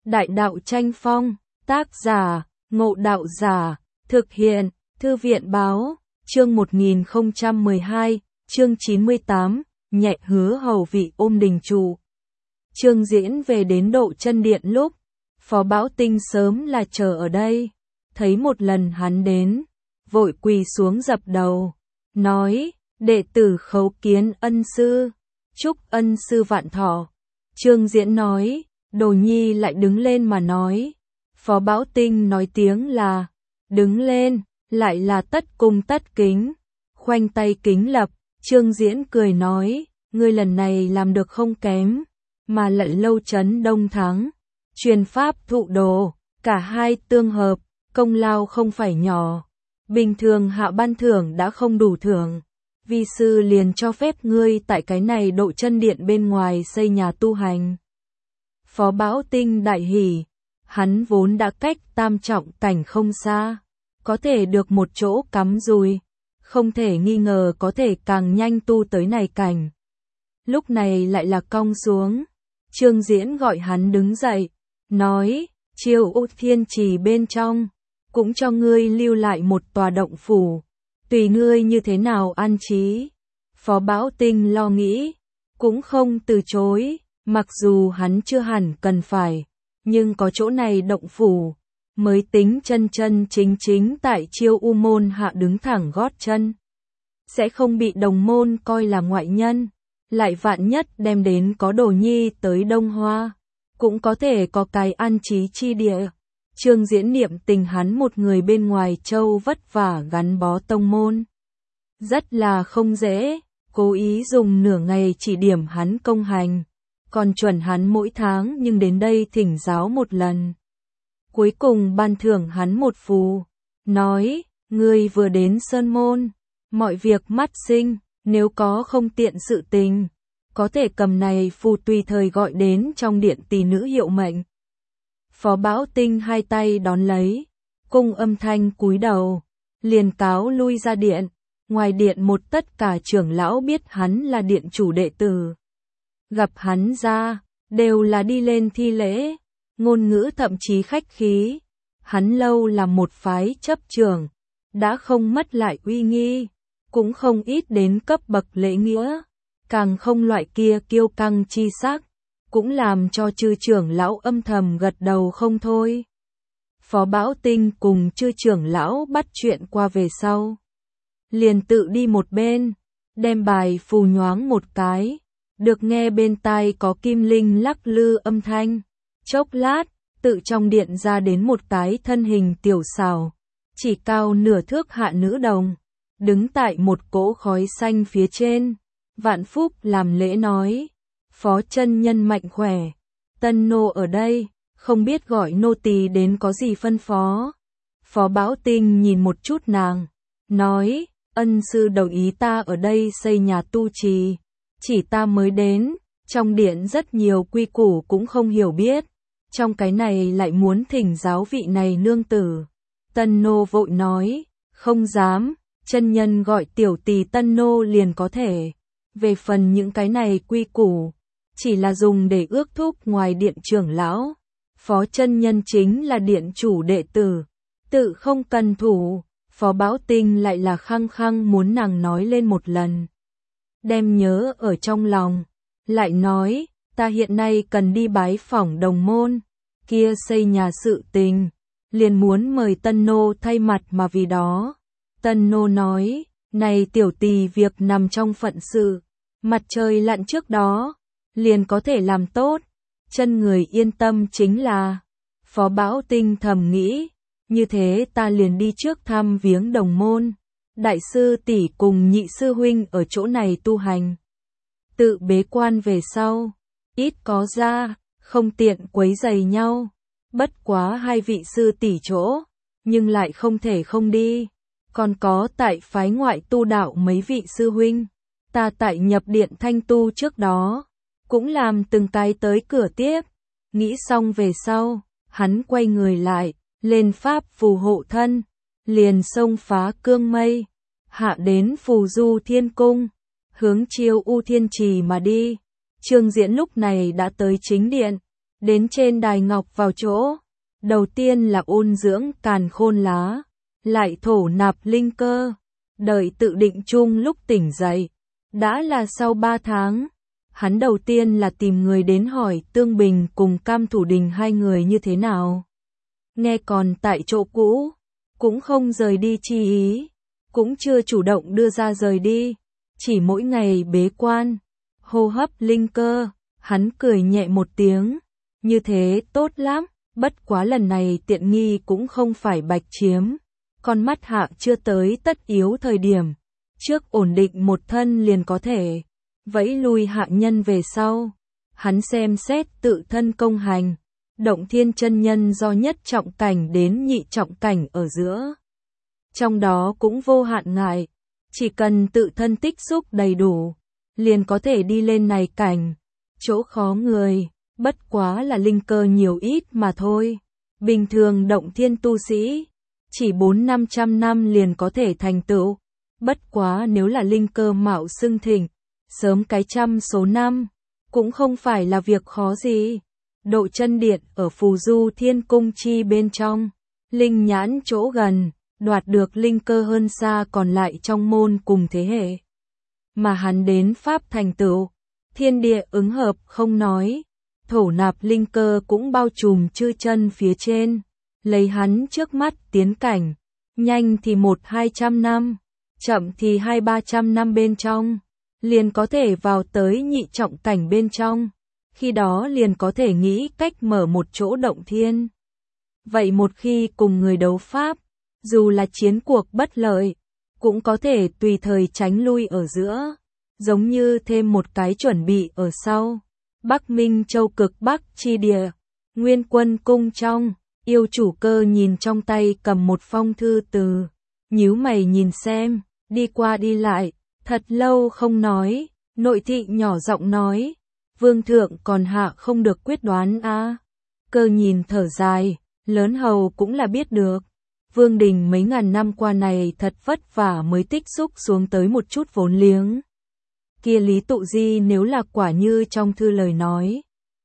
Đại đạo tranh phong, tác giả, Ngộ Đạo Giả, thực hiện, Thư viện báo, chương 1012, chương 98, nhẹ hứa hầu vị ôm đình trụ. Chương diễn về đến Độ Chân Điện lúc, Phó Bảo Tinh sớm là chờ ở đây, thấy một lần hắn đến, vội quỳ xuống dập đầu, nói, đệ tử khấu kiến ân sư, chúc ân sư vạn thọ. Chương diễn nói, Đồ Nhi lại đứng lên mà nói, Phó Bảo Tinh nói tiếng là, đứng lên, lại là tất cung tất kính, khoanh tay kính lập. Chương diễn cười nói, ngươi lần này làm được không kém, mà lại lâu chấn đông thắng, truyền pháp thụ đồ, cả hai tương hợp, công lao không phải nhỏ. Bình thường hạ ban thưởng đã không đủ thưởng, vi sư liền cho phép ngươi tại cái này Độ Chân Điện bên ngoài xây nhà tu hành. Phó Bảo Tinh đại hỉ, hắn vốn đã cách tam trọng cảnh không xa, có thể được một chỗ cắm rùi, không thể nghi ngờ có thể càng nhanh tu tới này cảnh. Lúc này lại là cong xuống, Chương diễn gọi hắn đứng dậy, nói, Chiêu U Thiên Trì bên trong, cũng cho ngươi lưu lại một tòa động phủ, tùy ngươi như thế nào an trí. Phó Bảo Tinh lo nghĩ, cũng không từ chối, mặc dù hắn chưa hẳn cần phải, nhưng có chỗ này động phủ, mới tính chân chân chính chính tại Chiêu U môn hạ đứng thẳng gót chân. Sẽ không bị đồng môn coi là ngoại nhân, lại vạn nhất đem đến có Đồ Nhi tới Đông Hoa, cũng có thể có cái an trí chi địa. Chương diễn niệm tình hắn một người bên ngoài châu vất vả gắn bó tông môn. Rất là không dễ, cố ý dùng nửa ngày chỉ điểm hắn công hành, còn chuẩn hắn mỗi tháng nhưng đến đây thỉnh giáo một lần. Cuối cùng ban thưởng hắn một phù, nói, ngươi vừa đến sơn môn, mọi việc mắt sinh, nếu có không tiện sự tình, có thể cầm này phù tùy thời gọi đến trong điện tỷ nữ hiệu mệnh. Phó Bảo Tinh hai tay đón lấy, cung âm thanh cúi đầu, liền cáo lui ra điện. Ngoài điện một tất cả trưởng lão biết hắn là điện chủ đệ tử. Gặp hắn ra, đều là đi lên thi lễ, ngôn ngữ thậm chí khách khí. Hắn lâu là một phái chấp trưởng, đã không mất lại uy nghi, cũng không ít đến cấp bậc lễ nghĩa, càng không loại kia kiêu căng chi sắc, cũng làm cho chư trưởng lão âm thầm gật đầu không thôi. Phó Bảo Tinh cùng chư trưởng lão bắt chuyện qua về sau, liền tự đi một bên, đem bài phù nhoáng một cái, được nghe bên tai có kim linh lắc lư âm thanh. Chốc lát, tự trong điện ra đến một cái thân hình tiểu xảo, chỉ cao nửa thước hạ nữ đồng, đứng tại một cỗ khói xanh phía trên. Vạn Phúc làm lễ nói, Phó chân nhân mạnh khỏe, tân nô ở đây, không biết gọi nô tỳ đến có gì phân phó. Phó Bảo Tinh nhìn một chút nàng, nói, ân sư đồng ý ta ở đây xây nhà tu trì, chỉ ta mới đến, trong điện rất nhiều quy củ cũng không hiểu biết, trong cái này lại muốn thỉnh giáo vị này nương tử. Tân nô vội nói, không dám, chân nhân gọi tiểu tỳ tân nô liền có thể. Về phần những cái này quy củ, chỉ là dùng để ước thúc ngoài điện trưởng lão. Phó chân nhân chính là điện chủ đệ tử, tự không cần thủ. Phó Bảo Tinh lại là khăng khăng muốn nàng nói lên một lần, đem nhớ ở trong lòng, lại nói, ta hiện nay cần đi bái phỏng đồng môn, kia xây nhà sự tình, liền muốn mời tân nô thay mặt mà vì đó. Tân nô nói, này tiểu tỳ việc nằm trong phận sự, mặt trời lặn trước đó, liền có thể làm tốt, chân người yên tâm chính là. Phó Bảo Tinh thầm nghĩ, như thế ta liền đi trước thăm viếng đồng môn, đại sư tỷ cùng nhị sư huynh ở chỗ này tu hành. Tự bế quan về sau, ít có ra, không tiện quấy rầy nhau, bất quá hai vị sư tỷ chỗ, nhưng lại không thể không đi. Còn có tại phái ngoại tu đạo mấy vị sư huynh, ta tại nhập điện thanh tu trước đó, cũng làm từng cái tới cửa tiếp. Nghĩ xong về sau, hắn quay người lại, lên pháp phù hộ thân, liền xông phá cương mây, hạ đến Phù Du Thiên Cung, hướng Chiêu U Thiên Trì mà đi. Chương diễn lúc này đã tới chính điện, Đến trên đài ngọc vào chỗ, đầu tiên là ôn dưỡng càn khôn lá, lại thổ nạp linh cơ, đợi tự định chung lúc tỉnh dậy. Đã là sau 3 tháng, hắn đầu tiên là tìm người đến hỏi Tương Bình cùng Cam Thủ Đình hai người như thế nào. Nghe còn tại chỗ cũ, cũng không rời đi chi ý, cũng chưa chủ động đưa ra rời đi, chỉ mỗi ngày bế quan, hô hấp linh cơ, hắn cười nhẹ một tiếng, như thế tốt lắm, bất quá lần này tiện nghi cũng không phải bạch chiếm, con mắt hạ chưa tới tất yếu thời điểm, trước ổn định một thân liền có thể, vẫy lui hạ nhân về sau, hắn xem xét tự thân công hành. Động Thiên chân nhân do nhất trọng cảnh đến nhị trọng cảnh ở giữa. Trong đó cũng vô hạn ngại, chỉ cần tự thân tích xúc đầy đủ, liền có thể đi lên này cảnh. Chỗ khó người, bất quá là linh cơ nhiều ít mà thôi. Bình thường Động Thiên tu sĩ, chỉ 400-500 năm liền có thể thành tựu. Bất quá nếu là linh cơ mạo xưng thịnh, sớm cái trăm số năm, cũng không phải là việc khó gì. Độ chân điện ở Phù Du Thiên Cung chi bên trong, linh nhãn chỗ gần, đoạt được linh cơ hơn xa còn lại trong môn cùng thế hệ. Mà hắn đến Pháp thành tựu, thiên địa ứng hợp không nói, thổ nạp linh cơ cũng bao trùm chư chân phía trên, lấy hắn trước mắt tiến cảnh, nhanh thì 100-200 năm, chậm thì 200-300 năm bên trong, liền có thể vào tới nhị trọng cảnh bên trong. Khi đó liền có thể nghĩ cách mở một chỗ động thiên. Vậy một khi cùng người đấu pháp, dù là chiến cuộc bất lợi, cũng có thể tùy thời tránh lui ở giữa, giống như thêm một cái chuẩn bị ở sau. Bắc Minh Châu cực Bắc chi địa, Nguyên Quân cung trong, yêu chủ Cơ nhìn trong tay cầm một phong thư từ, nhíu mày nhìn xem, đi qua đi lại, thật lâu không nói, nội thị nhỏ giọng nói. Vương thượng còn hạ không được quyết đoán a. Cơ nhìn thở dài, lớn hầu cũng là biết được. Vương đình mấy ngàn năm qua này thật vất vả mới tích xúc xuống tới một chút vốn liếng. Kia Lý Tụ Di nếu là quả như trong thư lời nói.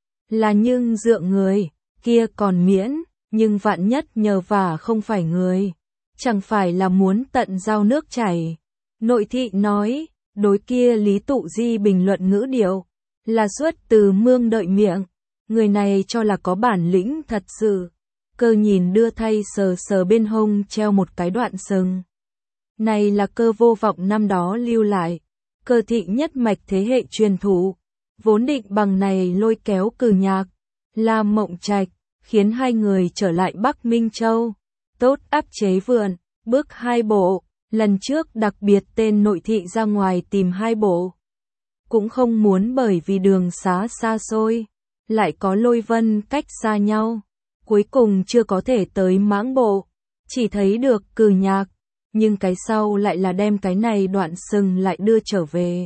Là nhưng dựa người, kia còn miễn, nhưng vạn nhất nhờ vả không phải người. Chẳng phải là muốn tận giao nước chảy. Nội thị nói, đối kia Lý Tụ Di bình luận ngữ điệu. Là xuất từ Mương Đợi miệng, người này cho là có bản lĩnh thật sự. Cơ nhìn đưa thay sờ sờ bên hông treo một cái đoạn sừng. Này là Cơ vô vọng năm đó lưu lại, Cơ thị nhất mạch thế hệ truyền thủ, vốn định bằng này lôi kéo Cử Nhạc, La Mộng Trạch, khiến hai người trở lại Bắc Minh Châu, tốt áp chế vượn, bước 2 bộ, lần trước đặc biệt tên nội thị ra ngoài tìm 2 bộ. Cũng không muốn bởi vì đường xá xa xôi, lại có lôi vân cách xa nhau, cuối cùng chưa có thể tới Mãng Bộ, chỉ thấy được Cử Nhạc, nhưng cái sau lại là đem cái này đoạn sừng lại đưa trở về.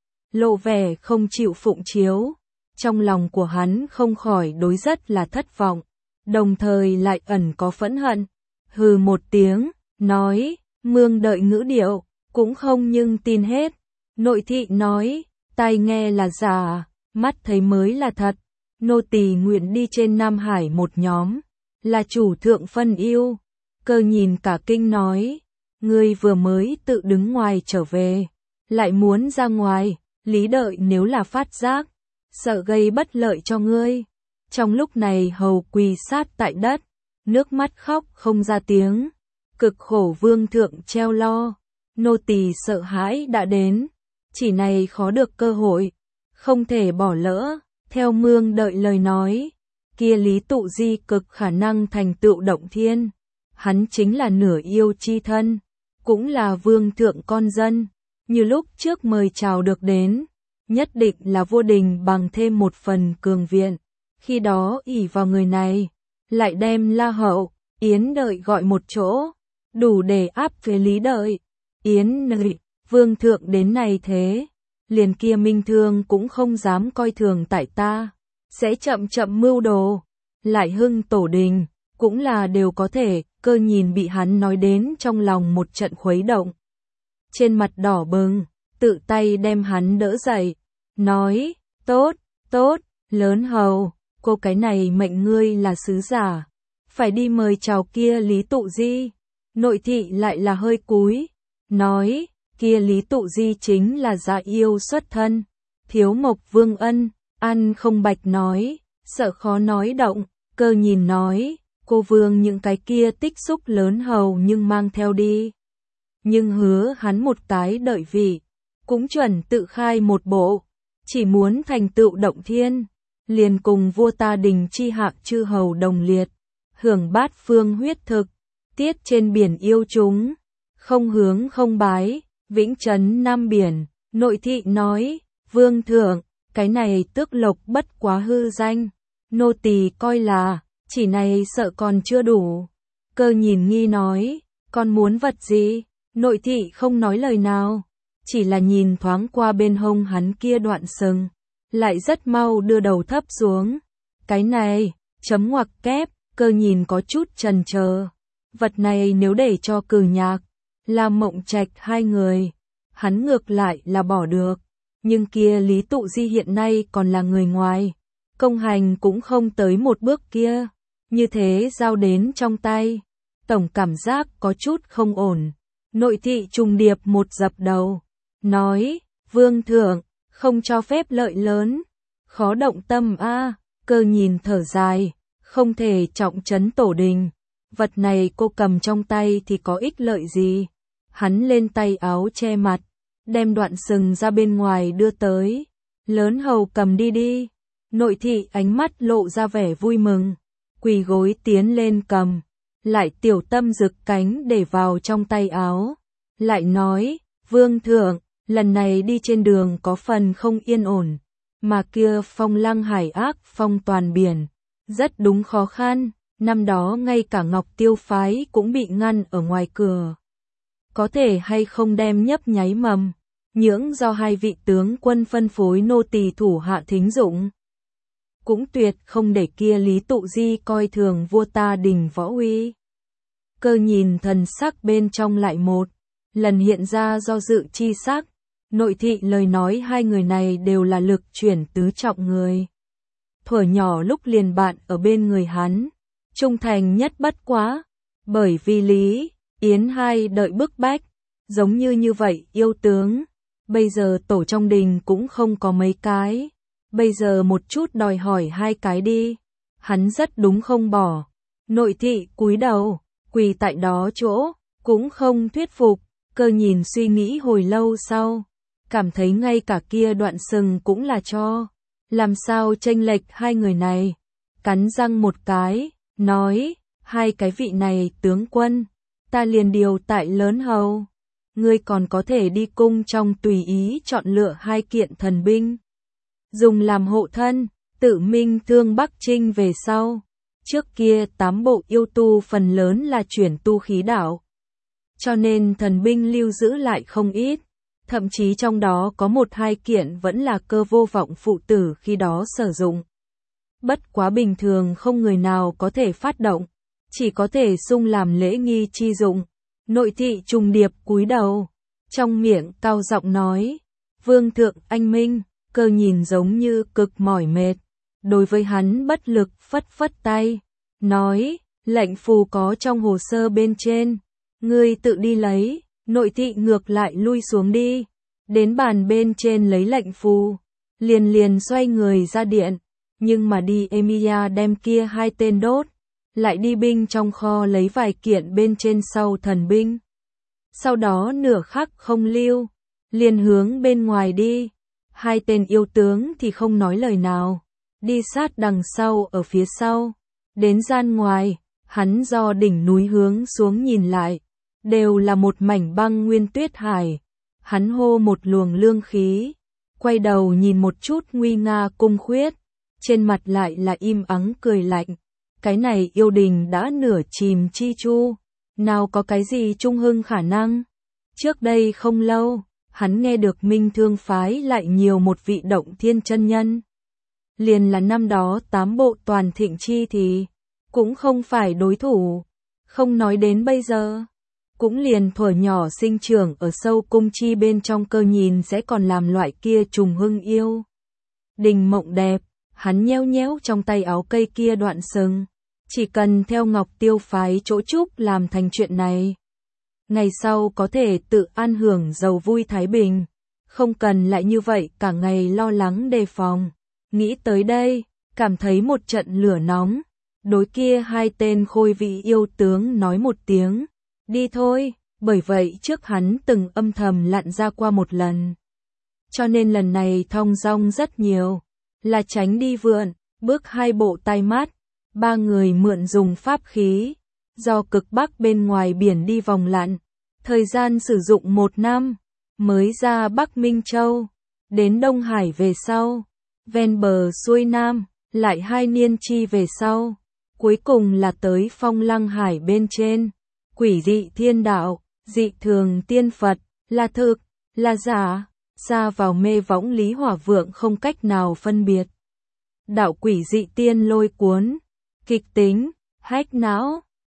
Lộ vẻ không chịu phụng chiếu, trong lòng của hắn không khỏi đối rất là thất vọng, đồng thời lại ẩn có phẫn hận, hừ một tiếng, nói, Mương Đợi ngữ điệu, cũng không nhưng tin hết, nội thị nói, tai nghe là giả, mắt thấy mới là thật. Nô tỳ nguyện đi trên Nam Hải một nhóm, là chủ thượng phân yêu. Cơ nhìn cả kinh nói, ngươi vừa mới tự đứng ngoài trở về, lại muốn ra ngoài, Lý Đợi nếu là phát giác, sợ gây bất lợi cho ngươi. Trong lúc này hầu quỳ sát tại đất, nước mắt khóc không ra tiếng, cực khổ vương thượng treo lo, nô tỳ sợ hãi đã đến. Chỉ này khó được cơ hội, không thể bỏ lỡ, theo Mương Đợi lời nói, kia Lý Tụ Di cực khả năng thành tựu động thiên, hắn chính là nửa yêu chi thân, cũng là vương thượng con dân, như lúc trước mời chào được đến, nhất định là vua đình bằng thêm một phần cường viện, khi đó ỷ vào người này, lại đem La Hậu, Yến Đợi gọi một chỗ, đủ để áp về Lý Đợi, Yến Đợi. Vương thượng đến này thế, liền kia Minh Thương cũng không dám coi thường tại ta, sẽ chậm chậm mưu đồ, lại hưng tổ đình, cũng là đều có thể. Cơ nhìn bị hắn nói đến trong lòng một trận khuấy động. Trên mặt đỏ bừng, tự tay đem hắn đỡ dậy, nói, tốt, tốt, lớn hầu, cô cái này mệnh ngươi là sứ giả, phải đi mời chào kia Lý Tụ Di. Nội thị lại là hơi cúi, nói, kia Lý Tụ Di chính là gia yêu xuất thân, thiếu mộc vương ân, ăn không bạch nói, sợ khó nói động, Cơ nhìn nói, cô vương những cái kia tích xúc lớn hầu nhưng mang theo đi. Nhưng hứa hắn một cái đợi vị, cũng chuẩn tự khai một bộ, chỉ muốn thành tựu động thiên, liền cùng vua ta đình chi hạng chư hầu đồng liệt, hưởng bát phương huyết thực, tiết trên biển yêu chúng, không hướng không bái, vĩnh trấn Nam Biển. Nội thị nói, vương thượng, cái này tước lộc bất quá hư danh, nô tỳ coi là, chỉ này sợ còn chưa đủ. Cơ nhìn nghi nói, con muốn vật gì? Nội thị không nói lời nào, chỉ là nhìn thoáng qua bên hông hắn kia đoạn sừng, lại rất mau đưa đầu thấp xuống. Cái này, chấm ngoặc kép, Cơ nhìn có chút chần chờ. Vật này nếu để cho Cử Nhạc, là Mộng Trạch hai người, hắn ngược lại là bỏ được. Nhưng kia Lý Tụ Di hiện nay còn là người ngoài, công hành cũng không tới một bước kia, như thế giao đến trong tay, tổng cảm giác có chút không ổn. Nội thị trùng điệp một dập đầu, nói, vương thượng, không cho phép lợi lớn, khó động tâm a. Cơ nhìn thở dài, không thể trọng trấn tổ đình, vật này cô cầm trong tay thì có ích lợi gì. Hắn lên tay áo che mặt, đem đoạn sừng ra bên ngoài đưa tới, lớn hầu cầm đi đi. Nội thị ánh mắt lộ ra vẻ vui mừng, quỳ gối tiến lên cầm, lại tiểu tâm rực cánh để vào trong tay áo, lại nói, vương thượng, lần này đi trên đường có phần không yên ổn, mà kia phong lăng hải ác phong toàn biển, rất đúng khó khăn, năm đó ngay cả Ngọc Tiêu phái cũng bị ngăn ở ngoài cửa. Có thể hay không đem nhấp nháy mầm, nhưỡng do hai vị tướng quân phân phối nô tỳ thủ hạ thính dụng. Cũng tuyệt không để kia Lý Tụ Di coi thường vua ta đình võ uy. Cơ nhìn thần sắc bên trong lại một lần hiện ra do dự chi sắc. Nội thị lời nói hai người này đều là lực chuyển tứ trọng người. Thuở nhỏ lúc liền bạn ở bên người hắn, trung thành nhất bất quá, bởi vì Lý, Yến hai đợi bức bách, giống như vậy yêu tướng, bây giờ tổ trong đình cũng không có mấy cái, bây giờ một chút đòi hỏi hai cái đi, hắn rất đúng không bỏ. Nội thị cúi đầu, quỳ tại đó chỗ, cũng không thuyết phục. Cơ nhìn suy nghĩ hồi lâu sau, cảm thấy ngay cả kia đoạn sừng cũng là cho, làm sao chênh lệch hai người này. Cắn răng một cái, nói, hai cái vị này tướng quân, ta liền điều tại lớn hầu, ngươi còn có thể đi cung trong tùy ý chọn lựa hai kiện thần binh, dùng làm hộ thân, tự minh thương Bắc Trinh về sau. Trước kia 8 bộ yêu tu phần lớn là chuyển tu khí đạo, cho nên thần binh lưu giữ lại không ít, thậm chí trong đó có 1-2 kiện vẫn là Cơ Vô Vọng phụ tử khi đó sử dụng. Bất quá bình thường không người nào có thể phát động, chỉ có thể sung làm lễ nghi chi dụng. Nội thị trùng điệp cúi đầu, trong miệng cao giọng nói, vương thượng anh minh. Cơ nhìn giống như cực mỏi mệt, đối với hắn bất lực phất phất tay, nói, lệnh phù có trong hồ sơ bên trên, ngươi tự đi lấy. Nội thị ngược lại lui xuống đi, đến bàn bên trên lấy lệnh phù, liền xoay người ra điện, nhưng mà đi Emilia đem kia 2 tên đốt, lại đi binh trong kho lấy vài kiện bên trên sau thần binh. Sau đó nửa khắc không lưu, liền hướng bên ngoài đi. 2 tên yêu tướng thì không nói lời nào, đi sát đằng sau ở phía sau. Đến gian ngoài, hắn do đỉnh núi hướng xuống nhìn lại, đều là một mảnh băng nguyên tuyết hải. Hắn hô một luồng lương khí, quay đầu nhìn một chút nguy nga cung khuyết, trên mặt lại là im ắng cười lạnh. Cái này yêu đình đã nửa chìm chi chu, nào có cái gì trung hưng khả năng. Trước đây không lâu, hắn nghe được Minh Thương phái lại nhiều một vị động thiên chân nhân. Liền là năm đó 8 bộ toàn thịnh chi thì cũng không phải đối thủ, không nói đến bây giờ. Cũng liền thuở nhỏ sinh trưởng ở sâu cung chi bên trong. Cơ nhìn sẽ còn làm loại kia trùng hưng yêu đình mộng đẹp, hắn nheo nhéo trong tay áo cây kia đoạn sừng. Chỉ cần theo Ngọc Tiêu phái chỗ Trúc làm thành chuyện này, ngày sau có thể tự an hưởng giàu vui thái bình, không cần lại như vậy cả ngày lo lắng đề phòng. Nghĩ tới đây, cảm thấy một trận lửa nóng, đối kia hai tên khôi vị yêu tướng nói một tiếng, đi thôi, bởi vậy trước hắn từng âm thầm lặn ra qua một lần. Cho nên lần này thong dong rất nhiều, là tránh đi vượn, bước hai bộ tay mát, ba người mượn dùng pháp khí, do cực bắc bên ngoài biển đi vòng lặn, thời gian sử dụng 1 năm, mới ra Bắc Minh Châu, đến Đông Hải về sau, ven bờ xuôi Nam, lại 2 niên chi về sau, cuối cùng là tới Phong Lăng Hải bên trên, quỷ dị thiên đạo, dị thường tiên Phật, là thực, là giả, ra vào mê võng Lý Hỏa Vượng không cách nào phân biệt. Đạo quỷ dị tiên lôi cuốn, kịch tính, hách não.